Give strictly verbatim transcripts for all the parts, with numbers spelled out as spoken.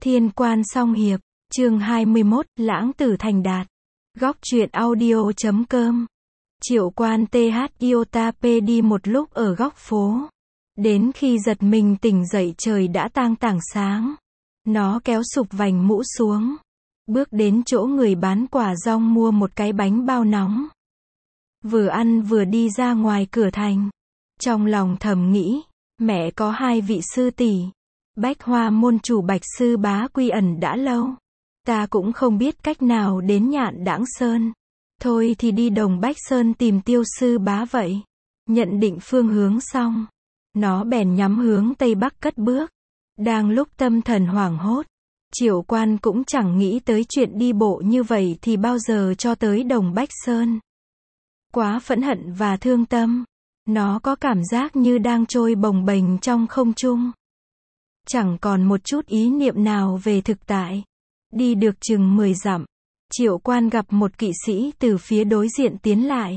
Thiên Quan Song Hiệp, chương hai mươi mốt, Lãng Tử Thành Đạt. Góc truyện audio chấm com. Triệu Quan tê hát Iota P đi một lúc ở góc phố. Đến khi giật mình tỉnh dậy trời đã tang tảng sáng. Nó kéo sụp vành mũ xuống. Bước đến chỗ người bán quả dong mua một cái bánh bao nóng. Vừa ăn vừa đi ra ngoài cửa thành. Trong lòng thầm nghĩ, mẹ có hai vị sư tỷ. Bách Hoa môn chủ Bạch Sư Bá quy ẩn đã lâu. Ta cũng không biết cách nào đến Nhạn Đãng Sơn. Thôi thì đi Đồng Bách Sơn tìm Tiêu Sư Bá vậy. Nhận định phương hướng xong, nó bèn nhắm hướng Tây Bắc cất bước. Đang lúc tâm thần hoảng hốt, Triệu Quan cũng chẳng nghĩ tới chuyện đi bộ như vậy thì bao giờ cho tới Đồng Bách Sơn. Quá phẫn hận và thương tâm, nó có cảm giác như đang trôi bồng bềnh trong không trung. Chẳng còn một chút ý niệm nào về thực tại. Đi được chừng mười dặm, Triệu Quan gặp một kỵ sĩ từ phía đối diện tiến lại.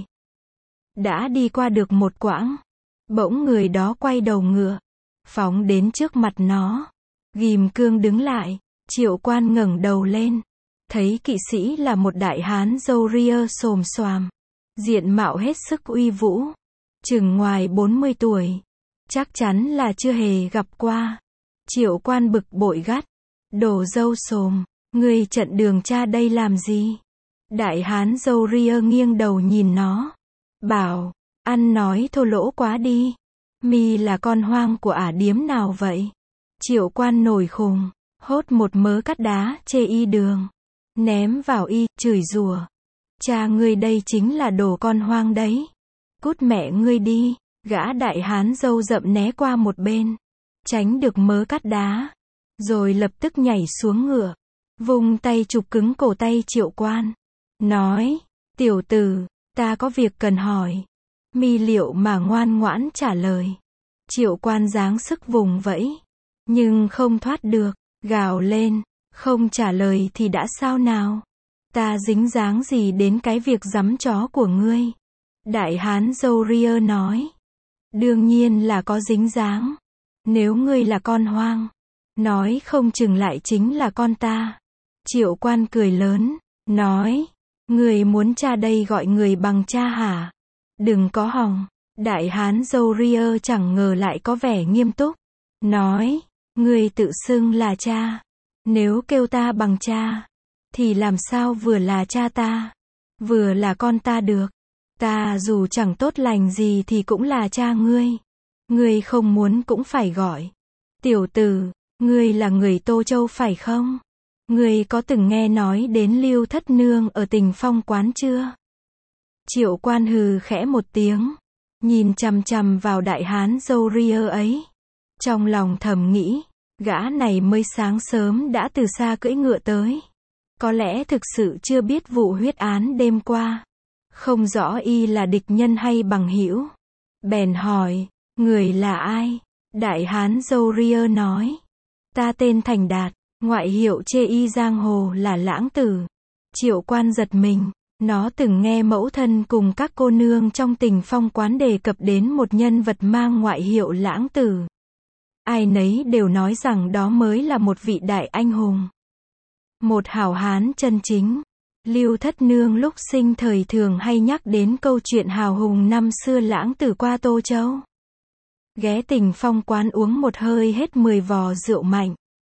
Đã đi qua được một quãng, bỗng người đó quay đầu ngựa, phóng đến trước mặt nó. Ghim cương đứng lại, Triệu Quan ngẩng đầu lên, thấy kỵ sĩ là một đại hán râu ria xồm xoàm, diện mạo hết sức uy vũ, chừng ngoài bốn mươi tuổi, chắc chắn là chưa hề gặp qua. Triệu Quan bực bội gắt, đồ râu xồm, ngươi chặn đường cha đây làm gì? Đại hán râu ria nghiêng đầu nhìn nó, bảo, ăn nói thô lỗ quá đi, mi là con hoang của ả điếm nào vậy? Triệu Quan nổi khùng, hốt một mớ cát đá chê y đường, ném vào y, chửi rủa, cha ngươi đây chính là đồ con hoang đấy, cút mẹ ngươi đi. Gã đại hán râu rậm né qua một bên, tránh được mớ cát đá, rồi lập tức nhảy xuống ngựa, vung tay chụp cứng cổ tay Triệu Quan, nói, tiểu tử, ta có việc cần hỏi, mi liệu mà ngoan ngoãn trả lời. Triệu Quan giáng sức vùng vẫy, nhưng không thoát được, gào lên, không trả lời thì đã sao nào, ta dính dáng gì đến cái việc giắm chó của ngươi? Đại hán râu ria nói, đương nhiên là có dính dáng. Nếu ngươi là con hoang, nói không chừng lại chính là con ta. Triệu Quan cười lớn, nói, người muốn cha đây gọi người bằng cha hả? Đừng có hòng. Đại hán râu ria chẳng ngờ lại có vẻ nghiêm túc, nói, ngươi tự xưng là cha, nếu kêu ta bằng cha, thì làm sao vừa là cha ta, vừa là con ta được? Ta dù chẳng tốt lành gì thì cũng là cha ngươi. Ngươi không muốn cũng phải gọi. Tiểu tử, ngươi là người Tô Châu phải không? Ngươi có từng nghe nói đến Lưu Thất Nương ở Tình Phong quán chưa? Triệu Quan hừ khẽ một tiếng, nhìn chằm chằm vào đại hán râu ria ấy. Trong lòng thầm nghĩ, gã này mới sáng sớm đã từ xa cưỡi ngựa tới. Có lẽ thực sự chưa biết vụ huyết án đêm qua. Không rõ y là địch nhân hay bằng hữu. Bèn hỏi, người là ai? Đại hán râu ria nói, ta tên Thành Đạt, ngoại hiệu chê y giang hồ là Lãng Tử. Triệu Quan giật mình, nó từng nghe mẫu thân cùng các cô nương trong Tình Phong quán đề cập đến một nhân vật mang ngoại hiệu Lãng Tử. Ai nấy đều nói rằng đó mới là một vị đại anh hùng, một hảo hán chân chính. Lưu Thất Nương lúc sinh thời thường hay nhắc đến câu chuyện hào hùng năm xưa Lãng Tử qua Tô Châu. Ghé Tình Phong quán uống một hơi hết mười vò rượu mạnh,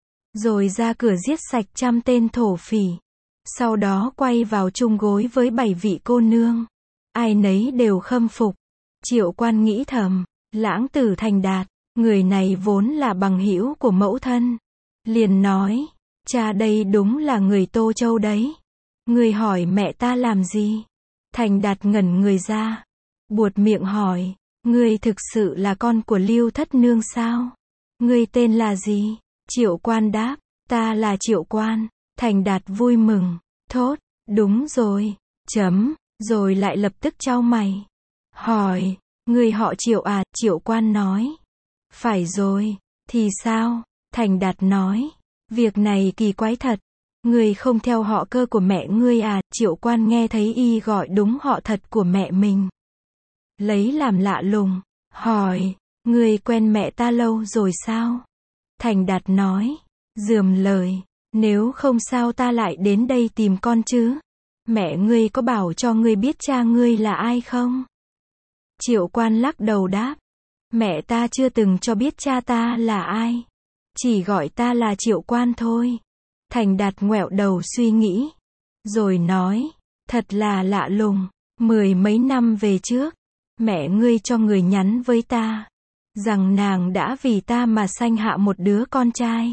rồi ra cửa giết sạch trăm tên thổ phỉ. Sau đó quay vào chung gối với bảy vị cô nương. Ai nấy đều khâm phục. Triệu Quan nghĩ thầm, Lãng Tử Thành Đạt, người này vốn là bằng hữu của mẫu thân. Liền nói, cha đây đúng là người Tô Châu đấy. Người hỏi mẹ ta làm gì? Thành Đạt ngẩn người ra, buột miệng hỏi, ngươi thực sự là con của Lưu Thất Nương sao? Ngươi tên là gì? Triệu Quan đáp, ta là Triệu Quan. Thành Đạt vui mừng, thốt, đúng rồi, chấm, rồi lại lập tức chau mày. Hỏi, ngươi họ Triệu à? Triệu Quan nói, phải rồi, thì sao? Thành Đạt nói, việc này kỳ quái thật. Ngươi không theo họ Cơ của mẹ ngươi à? Triệu Quan nghe thấy y gọi đúng họ thật của mẹ mình, lấy làm lạ lùng, hỏi, ngươi quen mẹ ta lâu rồi sao? Thành Đạt nói, Rườm lời, nếu không sao ta lại đến đây tìm con chứ? Mẹ ngươi có bảo cho ngươi biết cha ngươi là ai không? Triệu Quan lắc đầu đáp, mẹ ta chưa từng cho biết cha ta là ai. Chỉ gọi ta là Triệu Quan thôi. Thành Đạt ngoẹo đầu suy nghĩ. Rồi nói, thật là lạ lùng. Mười mấy năm về trước, mẹ ngươi cho người nhắn với ta, rằng nàng đã vì ta mà sanh hạ một đứa con trai.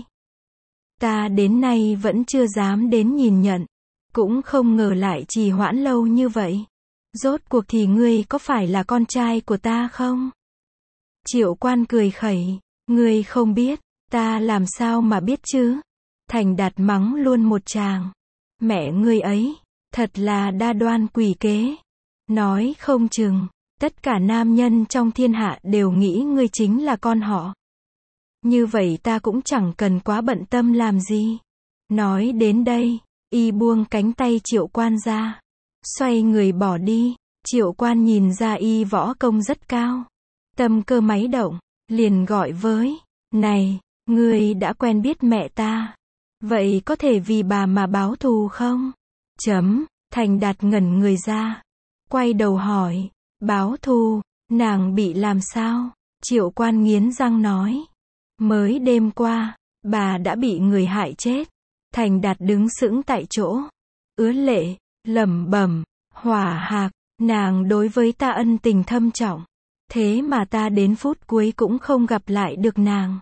Ta đến nay vẫn chưa dám đến nhìn nhận. Cũng không ngờ lại trì hoãn lâu như vậy. Rốt cuộc thì ngươi có phải là con trai của ta không? Triệu Quan cười khẩy, ngươi không biết, ta làm sao mà biết chứ? Thành Đạt mắng luôn một tràng. Mẹ ngươi ấy, thật là đa đoan quỷ kế. Nói không chừng, tất cả nam nhân trong thiên hạ đều nghĩ ngươi chính là con họ. Như vậy ta cũng chẳng cần quá bận tâm làm gì. Nói đến đây, y buông cánh tay Triệu Quan ra. Xoay người bỏ đi. Triệu Quan nhìn ra y võ công rất cao. Tâm cơ máy động, liền gọi với, này, ngươi đã quen biết mẹ ta. Vậy có thể vì bà mà báo thù không? Chấm, Thành Đạt ngẩn người ra. Quay đầu hỏi, báo thù, nàng bị làm sao? Triệu Quan nghiến răng nói, mới đêm qua, bà đã bị người hại chết. Thành Đạt đứng sững tại chỗ, ứa lệ, lẩm bẩm, Hỏa Hạc, nàng đối với ta ân tình thâm trọng. Thế mà ta đến phút cuối cũng không gặp lại được nàng.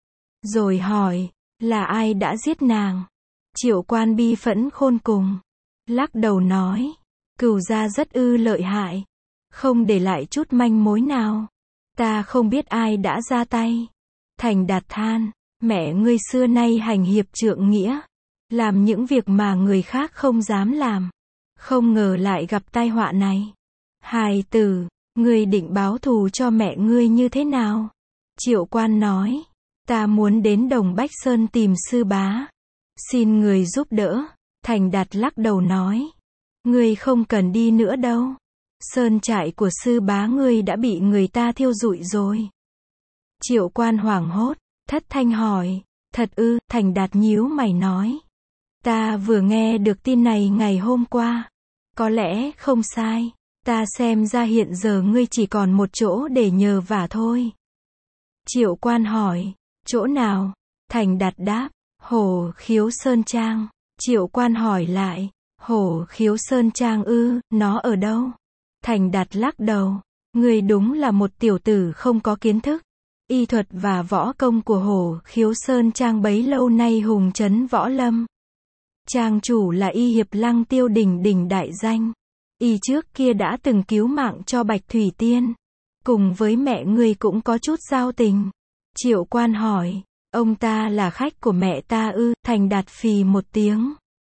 Rồi hỏi, là ai đã giết nàng? Triệu Quan bi phẫn khôn cùng. Lắc đầu nói, Cửu gia rất ư lợi hại. Không để lại chút manh mối nào. Ta không biết ai đã ra tay. Thành Đạt than, mẹ ngươi xưa nay hành hiệp trượng nghĩa. Làm những việc mà người khác không dám làm. Không ngờ lại gặp tai họa này. Hài tử, ngươi định báo thù cho mẹ ngươi như thế nào? Triệu Quan nói, ta muốn đến Đồng Bách Sơn tìm sư bá. Xin người giúp đỡ. Thành Đạt lắc đầu nói, ngươi không cần đi nữa đâu. Sơn trại của sư bá ngươi đã bị người ta thiêu rụi rồi. Triệu Quan hoảng hốt, thất thanh hỏi, thật ư? Thành Đạt nhíu mày nói, ta vừa nghe được tin này ngày hôm qua. Có lẽ không sai. Ta xem ra hiện giờ ngươi chỉ còn một chỗ để nhờ vả thôi. Triệu Quan hỏi, chỗ nào? Thành Đạt đáp, Hổ Khiếu Sơn Trang. Triệu Quan hỏi lại, Hổ Khiếu Sơn Trang ư, nó ở đâu? Thành Đạt lắc đầu, ngươi đúng là một tiểu tử không có kiến thức. Y thuật và võ công của Hổ Khiếu Sơn Trang bấy lâu nay hùng trấn võ lâm. Trang chủ là Y Hiệp Lăng Tiêu đỉnh đỉnh đại danh. Y trước kia đã từng cứu mạng cho Bạch Thủy Tiên. Cùng với mẹ ngươi cũng có chút giao tình. Triệu Quan hỏi, ông ta là khách của mẹ ta ư? Thành Đạt phì một tiếng.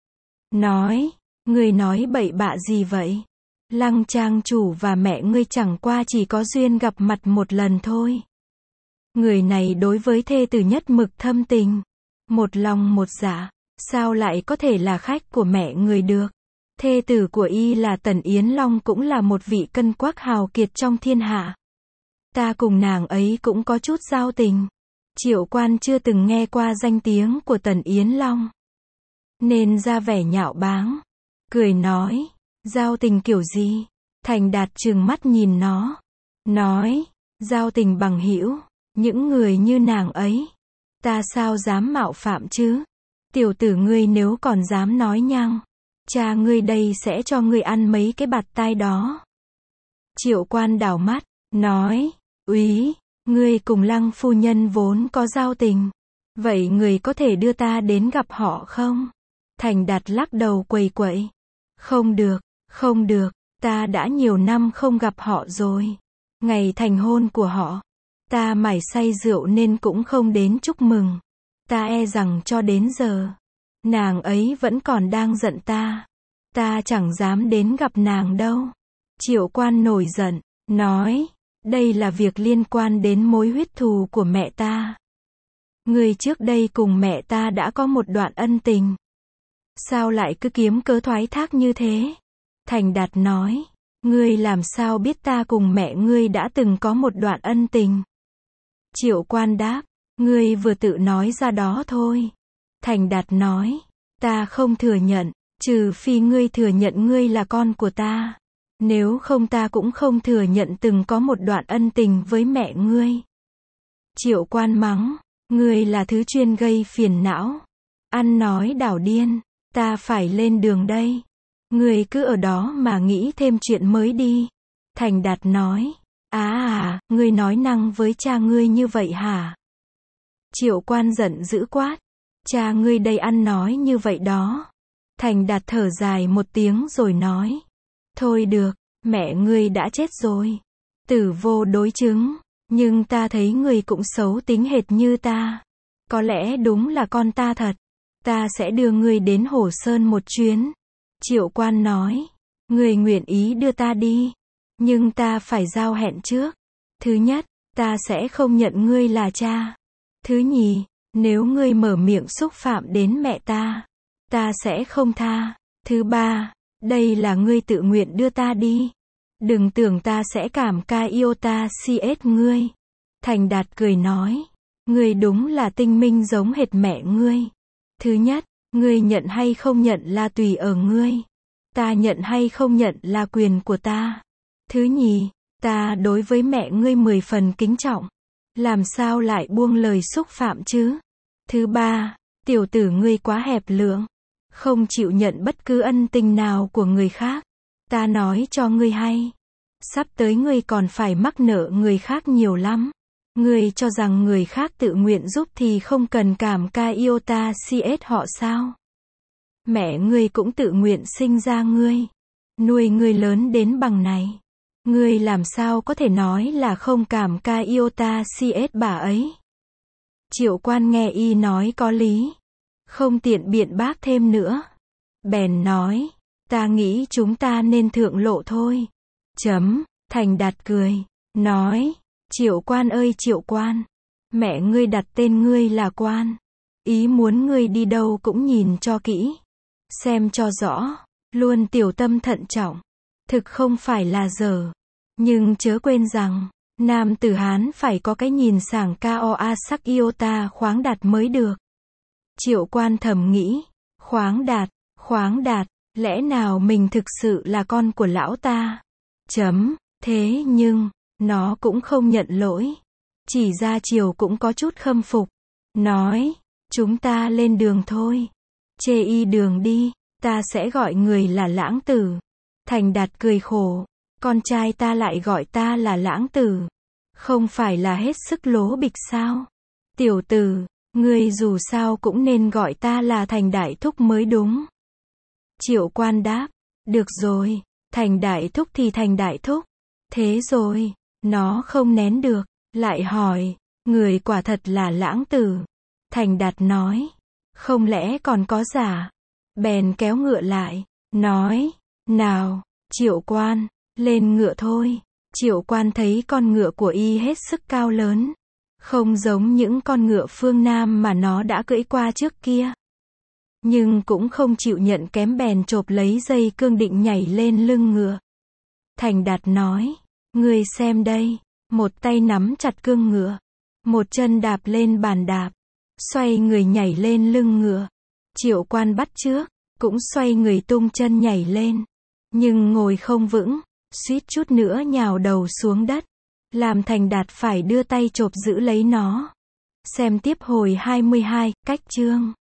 Nói, ngươi nói bậy bạ gì vậy? Lăng trang chủ và mẹ ngươi chẳng qua chỉ có duyên gặp mặt một lần thôi. Người này đối với thê tử nhất mực thâm tình. Một lòng một dạ, sao lại có thể là khách của mẹ người được? Thê tử của y là Tần Yến Long cũng là một vị cân quắc hào kiệt trong thiên hạ. Ta cùng nàng ấy cũng có chút giao tình. Triệu Quan chưa từng nghe qua danh tiếng của Tần Yến Long, nên ra vẻ nhạo báng. Cười nói, giao tình kiểu gì? Thành Đạt trừng mắt nhìn nó. Nói, giao tình bằng hữu. Những người như nàng ấy, ta sao dám mạo phạm chứ? Tiểu tử ngươi nếu còn dám nói nhăng, cha ngươi đây sẽ cho ngươi ăn mấy cái bạt tai đó. Triệu Quan đảo mắt, nói, úy, ngươi cùng Lăng phu nhân vốn có giao tình. Vậy người có thể đưa ta đến gặp họ không? Thành Đạt lắc đầu quầy quậy. Không được, không được, ta đã nhiều năm không gặp họ rồi. Ngày thành hôn của họ, ta mải say rượu nên cũng không đến chúc mừng. Ta e rằng cho đến giờ, nàng ấy vẫn còn đang giận ta. Ta chẳng dám đến gặp nàng đâu. Triệu Quan nổi giận, nói, đây là việc liên quan đến mối huyết thù của mẹ ta. Ngươi trước đây cùng mẹ ta đã có một đoạn ân tình. Sao lại cứ kiếm cớ thoái thác như thế? Thành Đạt nói, ngươi làm sao biết ta cùng mẹ ngươi đã từng có một đoạn ân tình? Triệu Quan đáp, ngươi vừa tự nói ra đó thôi. Thành Đạt nói, ta không thừa nhận, trừ phi ngươi thừa nhận ngươi là con của ta. Nếu không ta cũng không thừa nhận từng có một đoạn ân tình với mẹ ngươi. Triệu Quan mắng, ngươi là thứ chuyên gây phiền não. Ăn nói đảo điên, ta phải lên đường đây. Ngươi cứ ở đó mà nghĩ thêm chuyện mới đi. Thành Đạt nói, á à, ngươi nói năng với cha ngươi như vậy hả? Triệu Quan giận dữ quát, cha ngươi đây ăn nói như vậy đó. Thành Đạt thở dài một tiếng rồi nói, thôi được, mẹ ngươi đã chết rồi. Tử vô đối chứng, nhưng ta thấy ngươi cũng xấu tính hệt như ta. Có lẽ đúng là con ta thật. Ta sẽ đưa ngươi đến Hồ Sơn một chuyến. Triệu Quan nói, ngươi nguyện ý đưa ta đi. Nhưng ta phải giao hẹn trước. Thứ nhất, ta sẽ không nhận ngươi là cha. Thứ nhì, nếu ngươi mở miệng xúc phạm đến mẹ ta, ta sẽ không tha. Thứ ba, đây là ngươi tự nguyện đưa ta đi. Đừng tưởng ta sẽ cảm ca iota cs ngươi. Thành Đạt cười nói, ngươi đúng là tinh minh giống hệt mẹ ngươi. Thứ nhất, ngươi nhận hay không nhận là tùy ở ngươi. Ta nhận hay không nhận là quyền của ta. Thứ nhì, ta đối với mẹ ngươi mười phần kính trọng. Làm sao lại buông lời xúc phạm chứ? Thứ ba, tiểu tử ngươi quá hẹp lượng. Không chịu nhận bất cứ ân tình nào của người khác. Ta nói cho ngươi hay. Sắp tới ngươi còn phải mắc nợ người khác nhiều lắm. Ngươi cho rằng người khác tự nguyện giúp thì không cần cảm ca iota cs họ sao? Mẹ ngươi cũng tự nguyện sinh ra ngươi. Nuôi ngươi lớn đến bằng này. Ngươi làm sao có thể nói là không cảm ca iota cs bà ấy? Triệu Quan nghe y nói có lý. Không tiện biện bác thêm nữa. Bèn nói, ta nghĩ chúng ta nên thượng lộ thôi. Chấm, Thành Đạt cười. Nói, Triệu Quan ơi Triệu Quan. Mẹ ngươi đặt tên ngươi là Quan. Ý muốn ngươi đi đâu cũng nhìn cho kỹ. Xem cho rõ. Luôn tiểu tâm thận trọng. Thực không phải là dở. Nhưng chớ quên rằng, nam tử Hán phải có cái nhìn sảng koa sắc iota khoáng đạt mới được. Triệu Quan thầm nghĩ, khoáng đạt, khoáng đạt, lẽ nào mình thực sự là con của lão ta? Chấm, thế nhưng, nó cũng không nhận lỗi. Chỉ ra chiều cũng có chút khâm phục. Nói, chúng ta lên đường thôi. Chê y đường đi, ta sẽ gọi người là Lãng Tử. Thành Đạt cười khổ, con trai ta lại gọi ta là Lãng Tử. Không phải là hết sức lố bịch sao? Tiểu tử, ngươi dù sao cũng nên gọi ta là Thành Đại Thúc mới đúng. Triệu Quan đáp, được rồi, Thành Đại Thúc thì Thành Đại Thúc. Thế rồi, nó không nén được, lại hỏi, người quả thật là Lãng Tử. Thành Đạt nói, không lẽ còn có giả? Bèn kéo ngựa lại, nói, nào, Triệu Quan, lên ngựa thôi. Triệu Quan thấy con ngựa của y hết sức cao lớn. Không giống những con ngựa phương Nam mà nó đã cưỡi qua trước kia. Nhưng cũng không chịu nhận kém bèn chộp lấy dây cương định nhảy lên lưng ngựa. Thành Đạt nói, ngươi xem đây, một tay nắm chặt cương ngựa, một chân đạp lên bàn đạp, xoay người nhảy lên lưng ngựa. Triệu Quan bắt chước, cũng xoay người tung chân nhảy lên, nhưng ngồi không vững, suýt chút nữa nhào đầu xuống đất, làm Thành Đạt phải đưa tay chộp giữ lấy nó. Xem tiếp hồi hai mươi hai, cách chương.